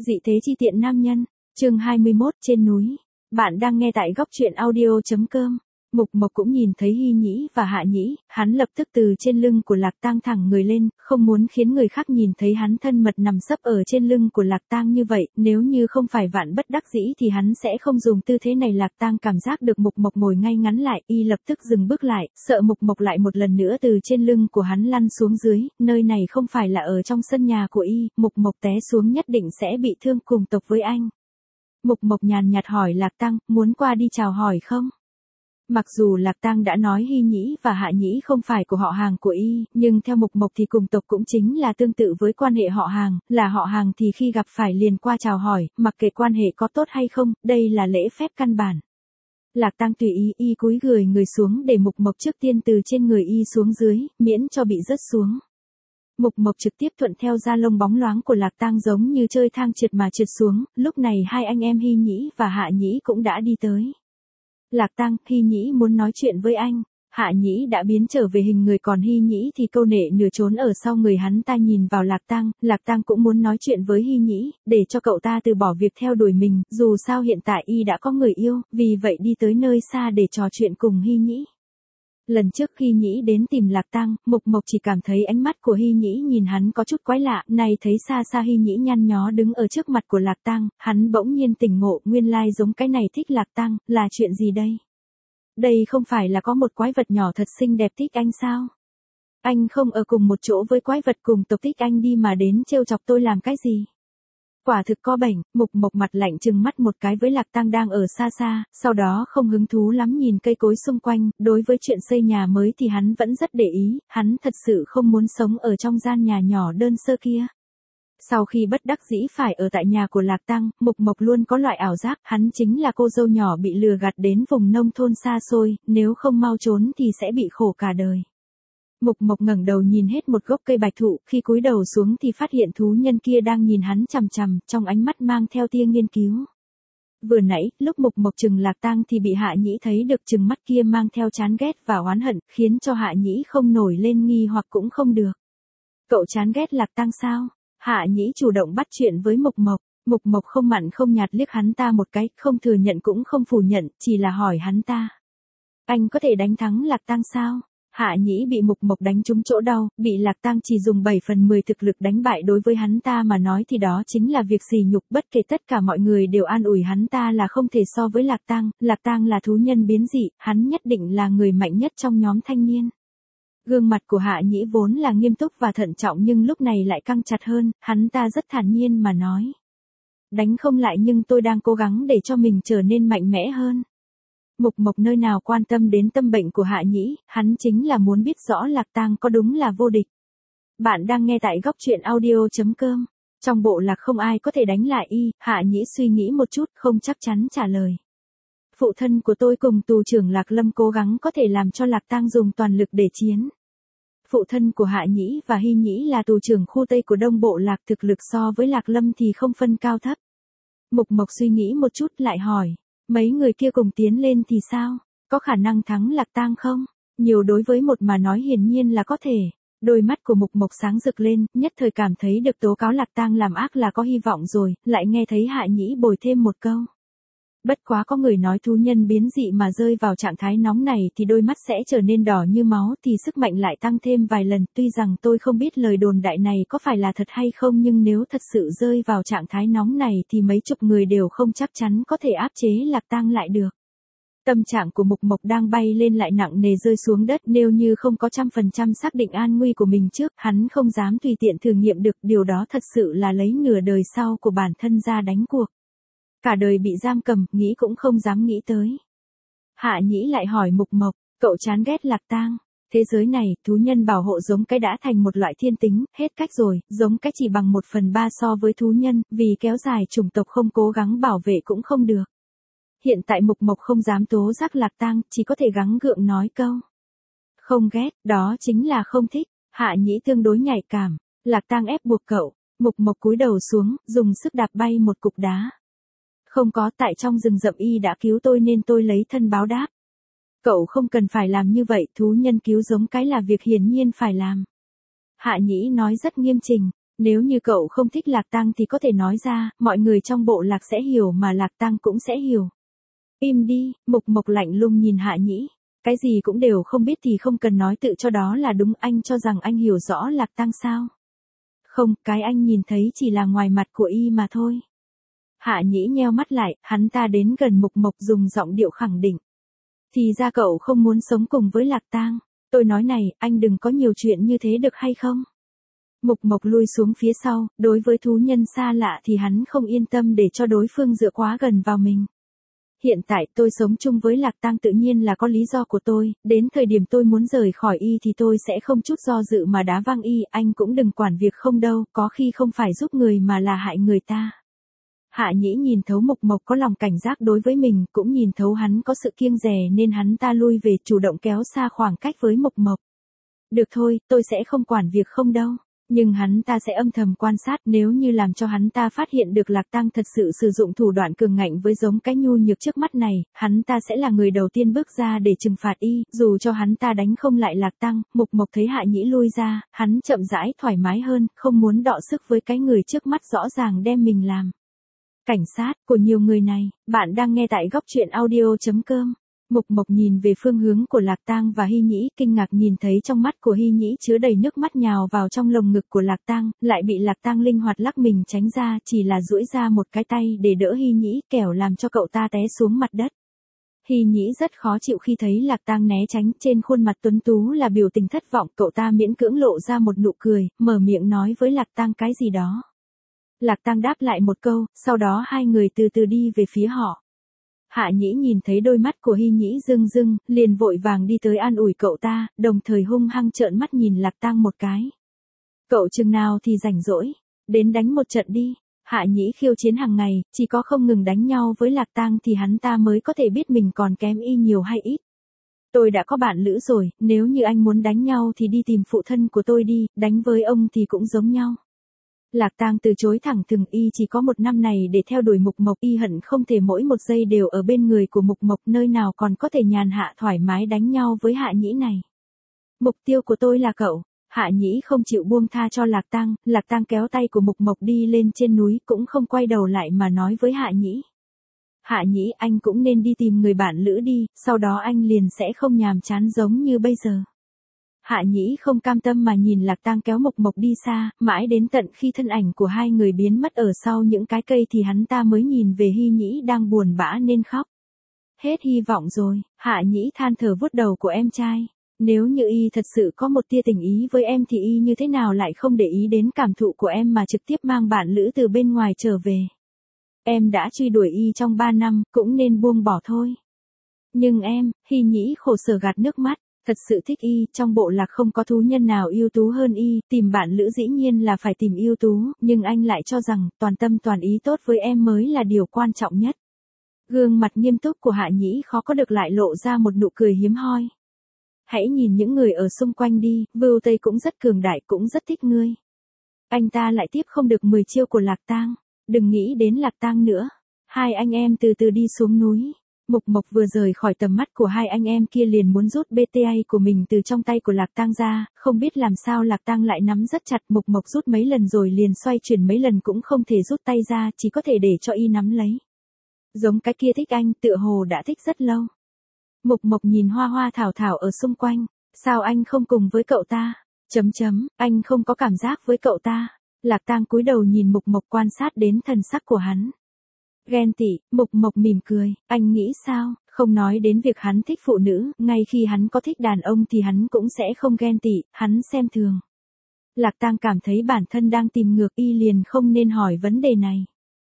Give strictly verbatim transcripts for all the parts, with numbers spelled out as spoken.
Dị thế chi tiện nam nhân, chương hai mươi mốt trên núi. Bạn đang nghe tại góc truyện audio.com. Mục Mộc cũng nhìn thấy Hy Nhĩ và Hạ Nhĩ, hắn lập tức từ trên lưng của Lạc Tang thẳng người lên, không muốn khiến người khác nhìn thấy hắn thân mật nằm sấp ở trên lưng của Lạc Tang như vậy, nếu như không phải vạn bất đắc dĩ thì hắn sẽ không dùng tư thế này. Lạc Tang cảm giác được Mục Mộc ngồi ngay ngắn lại, y lập tức dừng bước lại, sợ Mục Mộc lại một lần nữa từ trên lưng của hắn lăn xuống dưới, nơi này không phải là ở trong sân nhà của y, Mục Mộc té xuống nhất định sẽ bị thương cùng tộc với anh. Mục Mộc nhàn nhạt hỏi Lạc Tang, muốn qua đi chào hỏi không? Mặc dù Lạc Tang đã nói Hy Nhĩ và Hạ Nhĩ không phải của họ hàng của y, nhưng theo Mục Mộc thì cùng tộc cũng chính là tương tự với quan hệ họ hàng, là họ hàng thì khi gặp phải liền qua chào hỏi, mặc kệ quan hệ có tốt hay không, đây là lễ phép căn bản. Lạc Tang tùy ý, y cúi người người xuống để Mục Mộc trước tiên từ trên người y xuống dưới, miễn cho bị rớt xuống. Mục Mộc trực tiếp thuận theo da lông bóng loáng của Lạc Tang giống như chơi thang trượt mà trượt xuống, lúc này hai anh em Hy Nhĩ và Hạ Nhĩ cũng đã đi tới. Lạc Tang, Hy Nhĩ muốn nói chuyện với anh. Hạ Nhĩ đã biến trở về hình người, còn Hy Nhĩ thì câu nệ nửa trốn ở sau người hắn ta nhìn vào Lạc Tang. Lạc Tang cũng muốn nói chuyện với Hy Nhĩ, để cho cậu ta từ bỏ việc theo đuổi mình, dù sao hiện tại y đã có người yêu, vì vậy đi tới nơi xa để trò chuyện cùng Hy Nhĩ. Lần trước Hy Nhĩ đến tìm Lạc Tang, Mục Mộc chỉ cảm thấy ánh mắt của Hy Nhĩ nhìn hắn có chút quái lạ, nay thấy xa xa Hy Nhĩ nhăn nhó đứng ở trước mặt của Lạc Tang, hắn bỗng nhiên tỉnh ngộ, nguyên lai giống cái này thích Lạc Tang, là chuyện gì đây? Đây không phải là có một quái vật nhỏ thật xinh đẹp thích anh sao? Anh không ở cùng một chỗ với quái vật cùng tộc thích anh đi mà đến trêu chọc tôi làm cái gì? Quả thực có bệnh. Mục Mộc mặt lạnh trừng mắt một cái với Lạc Tang đang ở xa xa, sau đó không hứng thú lắm nhìn cây cối xung quanh, đối với chuyện xây nhà mới thì hắn vẫn rất để ý, hắn thật sự không muốn sống ở trong gian nhà nhỏ đơn sơ kia. Sau khi bất đắc dĩ phải ở tại nhà của Lạc Tang, Mục Mộc luôn có loại ảo giác, hắn chính là cô dâu nhỏ bị lừa gạt đến vùng nông thôn xa xôi, nếu không mau trốn thì sẽ bị khổ cả đời. Mục Mộc ngẩng đầu nhìn hết một gốc cây bạch thụ, khi cúi đầu xuống thì phát hiện thú nhân kia đang nhìn hắn chằm chằm, trong ánh mắt mang theo tia nghiên cứu. Vừa nãy, lúc Mục Mộc trừng Lạc Tang thì bị Hạ Nhĩ thấy được trừng mắt kia mang theo chán ghét và oán hận, khiến cho Hạ Nhĩ không nổi lên nghi hoặc cũng không được. Cậu chán ghét Lạc Tang sao? Hạ Nhĩ chủ động bắt chuyện với Mục Mộc. Mục Mộc không mặn không nhạt liếc hắn ta một cái, không thừa nhận cũng không phủ nhận, chỉ là hỏi hắn ta. Anh có thể đánh thắng Lạc Tang sao? Hạ Nhĩ bị Mục Mộc đánh trúng chỗ đau, bị Lạc Tang chỉ dùng bảy phần mười thực lực đánh bại, đối với hắn ta mà nói thì đó chính là việc sỉ nhục, bất kể tất cả mọi người đều an ủi hắn ta là không thể so với Lạc Tang, Lạc Tang là thú nhân biến dị, hắn nhất định là người mạnh nhất trong nhóm thanh niên. Gương mặt của Hạ Nhĩ vốn là nghiêm túc và thận trọng nhưng lúc này lại căng chặt hơn, hắn ta rất thản nhiên mà nói. Đánh không lại nhưng tôi đang cố gắng để cho mình trở nên mạnh mẽ hơn. Mục Mộc nơi nào quan tâm đến tâm bệnh của Hạ Nhĩ, hắn chính là muốn biết rõ Lạc Tang có đúng là vô địch. Bạn đang nghe tại góc truyện audio.com. Trong bộ lạc không ai có thể đánh lại y, Hạ Nhĩ suy nghĩ một chút, không chắc chắn trả lời. Phụ thân của tôi cùng tù trưởng Lạc Lâm cố gắng có thể làm cho Lạc Tang dùng toàn lực để chiến. Phụ thân của Hạ Nhĩ và Hy Nhĩ là tù trưởng khu Tây của Đông Bộ Lạc, thực lực so với Lạc Lâm thì không phân cao thấp. Mục Mộc suy nghĩ một chút lại hỏi. Mấy người kia cùng tiến lên thì sao? Có khả năng thắng Lạc Tang không? Nhiều đối với một mà nói hiển nhiên là có thể. Đôi mắt của Mục Mộc sáng rực lên, nhất thời cảm thấy được tố cáo Lạc Tang làm ác là có hy vọng rồi, lại nghe thấy Hạ Nhĩ bồi thêm một câu. Bất quá có người nói thú nhân biến dị mà rơi vào trạng thái nóng này thì đôi mắt sẽ trở nên đỏ như máu thì sức mạnh lại tăng thêm vài lần, tuy rằng tôi không biết lời đồn đại này có phải là thật hay không nhưng nếu thật sự rơi vào trạng thái nóng này thì mấy chục người đều không chắc chắn có thể áp chế Lạc Tang lại được. Tâm trạng của Mục Mộc đang bay lên lại nặng nề rơi xuống đất, nếu như không có trăm phần trăm xác định an nguy của mình trước, hắn không dám tùy tiện thử nghiệm được, điều đó thật sự là lấy nửa đời sau của bản thân ra đánh cuộc. Cả đời bị giam cầm, nghĩ cũng không dám nghĩ tới. Hạ Nhĩ lại hỏi Mục Mộc, cậu chán ghét Lạc Tang. Thế giới này, thú nhân bảo hộ giống cái đã thành một loại thiên tính, hết cách rồi, giống cái chỉ bằng một phần ba so với thú nhân, vì kéo dài chủng tộc không cố gắng bảo vệ cũng không được. Hiện tại Mục Mộc không dám tố giác Lạc Tang, chỉ có thể gắng gượng nói câu. Không ghét, đó chính là không thích. Hạ Nhĩ tương đối nhạy cảm. Lạc Tang ép buộc cậu. Mục Mộc cúi đầu xuống, dùng sức đạp bay một cục đá. Không có, tại trong rừng rậm y đã cứu tôi nên tôi lấy thân báo đáp. Cậu không cần phải làm như vậy, thú nhân cứu giống cái là việc hiển nhiên phải làm. Hạ Nhĩ nói rất nghiêm chỉnh. Nếu như cậu không thích Lạc Tăng thì có thể nói ra, mọi người trong bộ lạc sẽ hiểu mà Lạc Tăng cũng sẽ hiểu. Im đi, Mục Mộc lạnh lùng nhìn Hạ Nhĩ. Cái gì cũng đều không biết thì không cần nói tự cho đó là đúng, anh cho rằng anh hiểu rõ Lạc Tăng sao? Không, cái anh nhìn thấy chỉ là ngoài mặt của y mà thôi. Hạ Nhĩ nheo mắt lại, hắn ta đến gần Mục Mộc dùng giọng điệu khẳng định. Thì ra cậu không muốn sống cùng với Lạc Tăng. Tôi nói này, anh đừng có nhiều chuyện như thế được hay không? Mục Mộc lui xuống phía sau, đối với thú nhân xa lạ thì hắn không yên tâm để cho đối phương dựa quá gần vào mình. Hiện tại tôi sống chung với Lạc Tăng tự nhiên là có lý do của tôi, đến thời điểm tôi muốn rời khỏi y thì tôi sẽ không chút do dự mà đá văng y, anh cũng đừng quản việc không đâu, có khi không phải giúp người mà là hại người ta. Hạ Nhĩ nhìn thấu Mục Mộc có lòng cảnh giác đối với mình, cũng nhìn thấu hắn có sự kiêng dè nên hắn ta lui về chủ động kéo xa khoảng cách với Mục Mộc. Được thôi, tôi sẽ không quản việc không đâu. Nhưng hắn ta sẽ âm thầm quan sát, nếu như làm cho hắn ta phát hiện được Lạc Tăng thật sự sử dụng thủ đoạn cường ngạnh với giống cái nhu nhược trước mắt này, hắn ta sẽ là người đầu tiên bước ra để trừng phạt y, dù cho hắn ta đánh không lại Lạc Tăng. Mục Mộc thấy Hạ Nhĩ lui ra, hắn chậm rãi thoải mái hơn, không muốn đọ sức với cái người trước mắt rõ ràng đem mình làm cảnh sát của nhiều người này. Bạn đang nghe tại góc truyện audio chấm com. Mục Mộc nhìn về phương hướng của Lạc Tăng và Hy Nhĩ, kinh ngạc nhìn thấy trong mắt của Hy Nhĩ chứa đầy nước mắt nhào vào trong lồng ngực của Lạc Tăng, lại bị Lạc Tăng linh hoạt lắc mình tránh ra, chỉ là duỗi ra một cái tay để đỡ Hy Nhĩ, kẻo làm cho cậu ta té xuống mặt đất. Hy Nhĩ rất khó chịu khi thấy Lạc Tăng né tránh, trên khuôn mặt tuấn tú là biểu tình thất vọng, cậu ta miễn cưỡng lộ ra một nụ cười, mở miệng nói với Lạc Tăng cái gì đó. Lạc Tăng đáp lại một câu, sau đó hai người từ từ đi về phía họ. Hạ Nhĩ nhìn thấy đôi mắt của Hy Nhĩ rưng rưng, liền vội vàng đi tới an ủi cậu ta, đồng thời hung hăng trợn mắt nhìn Lạc Tăng một cái. Cậu chừng nào thì rảnh rỗi, đến đánh một trận đi. Hạ Nhĩ khiêu chiến hàng ngày, chỉ có không ngừng đánh nhau với Lạc Tăng thì hắn ta mới có thể biết mình còn kém y nhiều hay ít. Tôi đã có bạn lữ rồi, nếu như anh muốn đánh nhau thì đi tìm phụ thân của tôi đi, đánh với ông thì cũng giống nhau. Lạc Tăng từ chối thẳng thừng, y chỉ có một năm này để theo đuổi Mục Mộc, y hận không thể mỗi một giây đều ở bên người của Mục Mộc, nơi nào còn có thể nhàn hạ thoải mái đánh nhau với Hạ Nhĩ này. Mục tiêu của tôi là cậu. Hạ Nhĩ không chịu buông tha cho Lạc Tăng, Lạc Tăng kéo tay của Mục Mộc đi lên trên núi, cũng không quay đầu lại mà nói với Hạ Nhĩ. Hạ Nhĩ, anh cũng nên đi tìm người bạn lữ đi, sau đó anh liền sẽ không nhàm chán giống như bây giờ. Hạ Nhĩ không cam tâm mà nhìn Lạc Tăng kéo Mục Mộc đi xa, mãi đến tận khi thân ảnh của hai người biến mất ở sau những cái cây thì hắn ta mới nhìn về Hy Nhĩ đang buồn bã nên khóc. Hết hy vọng rồi. Hạ Nhĩ than thở vuốt đầu của em trai. Nếu như y thật sự có một tia tình ý với em thì y như thế nào lại không để ý đến cảm thụ của em mà trực tiếp mang bạn lữ từ bên ngoài trở về. Em đã truy đuổi y trong ba năm, cũng nên buông bỏ thôi. Nhưng em, Hy Nhĩ khổ sở gạt nước mắt. Thật sự thích y, trong bộ lạc không có thú nhân nào ưu tú hơn y, tìm bạn lữ dĩ nhiên là phải tìm ưu tú, nhưng anh lại cho rằng, toàn tâm toàn ý tốt với em mới là điều quan trọng nhất. Gương mặt nghiêm túc của Hạ Nhĩ khó có được lại lộ ra một nụ cười hiếm hoi. Hãy nhìn những người ở xung quanh đi, Vưu Tây cũng rất cường đại, cũng rất thích ngươi. Anh ta lại tiếp không được mười chiêu của Lạc Tăng, đừng nghĩ đến Lạc Tăng nữa. Hai anh em từ từ đi xuống núi. Mục Mộc vừa rời khỏi tầm mắt của hai anh em kia liền muốn rút bê tê a của mình từ trong tay của Lạc Tăng ra, không biết làm sao Lạc Tăng lại nắm rất chặt. Mục Mộc rút mấy lần rồi liền xoay chuyển mấy lần cũng không thể rút tay ra, chỉ có thể để cho y nắm lấy. Giống cái kia thích anh, tựa hồ đã thích rất lâu. Mục Mộc nhìn hoa hoa thảo thảo ở xung quanh, sao anh không cùng với cậu ta? Chấm chấm, anh không có cảm giác với cậu ta. Lạc Tăng cúi đầu nhìn Mục Mộc quan sát đến thần sắc của hắn. Ghen tị, Mục Mộc mỉm cười, anh nghĩ sao, không nói đến việc hắn thích phụ nữ, ngay khi hắn có thích đàn ông thì hắn cũng sẽ không ghen tị, hắn xem thường. Lạc Tăng cảm thấy bản thân đang tìm ngược y liền không nên hỏi vấn đề này.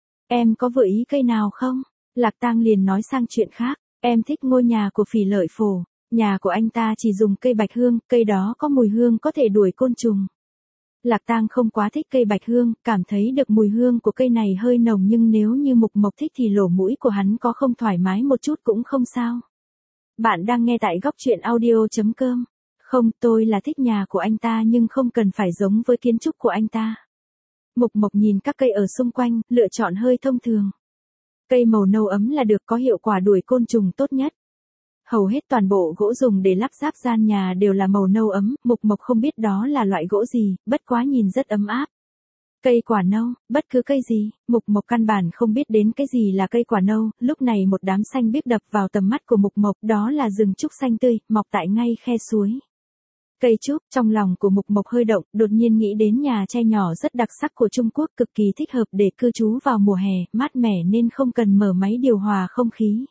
Em có vừa ý cây nào không? Lạc Tăng liền nói sang chuyện khác, em thích ngôi nhà của Phỉ Lợi Phổ, nhà của anh ta chỉ dùng cây bạch hương, cây đó có mùi hương có thể đuổi côn trùng. Lạc Tăng không quá thích cây bạch hương, cảm thấy được mùi hương của cây này hơi nồng nhưng nếu như Mục Mộc thích thì lỗ mũi của hắn có không thoải mái một chút cũng không sao. Bạn đang nghe tại góc truyện audio chấm com. Không, tôi là thích nhà của anh ta nhưng không cần phải giống với kiến trúc của anh ta. Mục Mộc nhìn các cây ở xung quanh, lựa chọn hơi thông thường. Cây màu nâu ấm là được, có hiệu quả đuổi côn trùng tốt nhất. Hầu hết toàn bộ gỗ dùng để lắp ráp gian nhà đều là màu nâu ấm, Mục Mộc không biết đó là loại gỗ gì, bất quá nhìn rất ấm áp. Cây quả nâu, bất cứ cây gì, Mục Mộc căn bản không biết đến cái gì là cây quả nâu, lúc này một đám xanh biếc đập vào tầm mắt của Mục Mộc, đó là rừng trúc xanh tươi, mọc tại ngay khe suối. Cây trúc, trong lòng của Mục Mộc hơi động, đột nhiên nghĩ đến nhà tre nhỏ rất đặc sắc của Trung Quốc, cực kỳ thích hợp để cư trú vào mùa hè, mát mẻ nên không cần mở máy điều hòa không khí.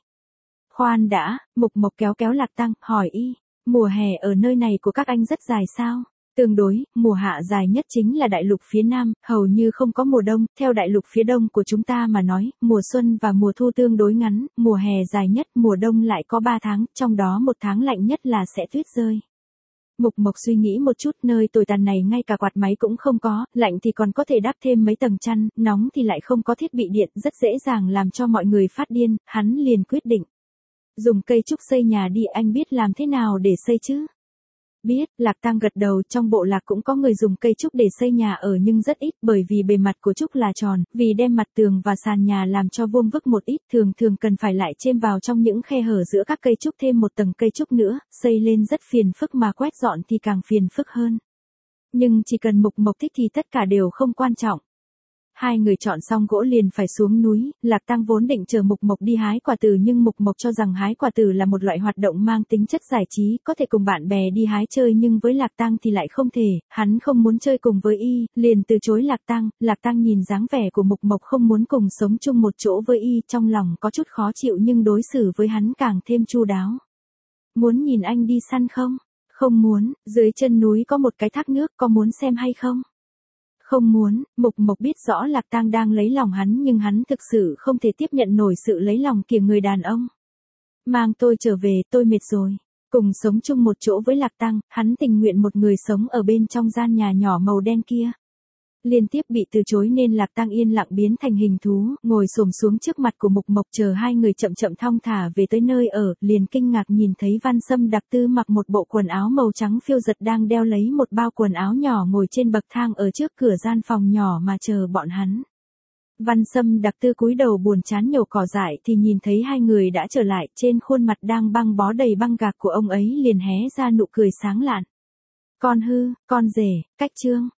Khoan đã, Mục Mộc kéo kéo Lạc Tăng, hỏi y, mùa hè ở nơi này của các anh rất dài sao? Tương đối, mùa hạ dài nhất chính là đại lục phía Nam, hầu như không có mùa đông, theo đại lục phía Đông của chúng ta mà nói, mùa xuân và mùa thu tương đối ngắn, mùa hè dài nhất, mùa đông lại có ba tháng, trong đó một tháng lạnh nhất là sẽ tuyết rơi. Mục Mộc suy nghĩ một chút, nơi tồi tàn này ngay cả quạt máy cũng không có, lạnh thì còn có thể đắp thêm mấy tầng chăn, nóng thì lại không có thiết bị điện, rất dễ dàng làm cho mọi người phát điên, hắn liền quyết định. Dùng cây trúc xây nhà đi, anh biết làm thế nào để xây chứ? Biết, Lạc Tăng gật đầu, trong bộ lạc cũng có người dùng cây trúc để xây nhà ở nhưng rất ít, bởi vì bề mặt của trúc là tròn, vì đem mặt tường và sàn nhà làm cho vuông vức một ít, thường thường cần phải lại chêm vào trong những khe hở giữa các cây trúc thêm một tầng cây trúc nữa, xây lên rất phiền phức mà quét dọn thì càng phiền phức hơn. Nhưng chỉ cần Mục Mộc thích thì tất cả đều không quan trọng. Hai người chọn xong gỗ liền phải xuống núi, Lạc Tăng vốn định chờ Mục Mộc đi hái quả từ nhưng Mục Mộc cho rằng hái quả từ là một loại hoạt động mang tính chất giải trí, có thể cùng bạn bè đi hái chơi nhưng với Lạc Tăng thì lại không thể, hắn không muốn chơi cùng với y, liền từ chối Lạc Tăng. Lạc Tăng nhìn dáng vẻ của Mục Mộc không muốn cùng sống chung một chỗ với y, trong lòng có chút khó chịu nhưng đối xử với hắn càng thêm chu đáo. Muốn nhìn anh đi săn không? Không muốn, dưới chân núi có một cái thác nước, có muốn xem hay không? Không muốn, Mục Mộc biết rõ Lạc Tăng đang lấy lòng hắn nhưng hắn thực sự không thể tiếp nhận nổi sự lấy lòng của người đàn ông. Mang tôi trở về, tôi mệt rồi. Cùng sống chung một chỗ với Lạc Tăng, hắn tình nguyện một người sống ở bên trong gian nhà nhỏ màu đen kia. Liên tiếp bị từ chối nên Lạc Tăng yên lặng biến thành hình thú, ngồi xổm xuống trước mặt của Mục Mộc chờ hai người chậm chậm thong thả về tới nơi ở, liền kinh ngạc nhìn thấy Văn Sâm Đặc Tư mặc một bộ quần áo màu trắng phiêu giật đang đeo lấy một bao quần áo nhỏ ngồi trên bậc thang ở trước cửa gian phòng nhỏ mà chờ bọn hắn. Văn Sâm Đặc Tư cúi đầu buồn chán nhổ cỏ dại thì nhìn thấy hai người đã trở lại, trên khuôn mặt đang băng bó đầy băng gạc của ông ấy liền hé ra nụ cười sáng lạn. Con hư, con rể, cách trương.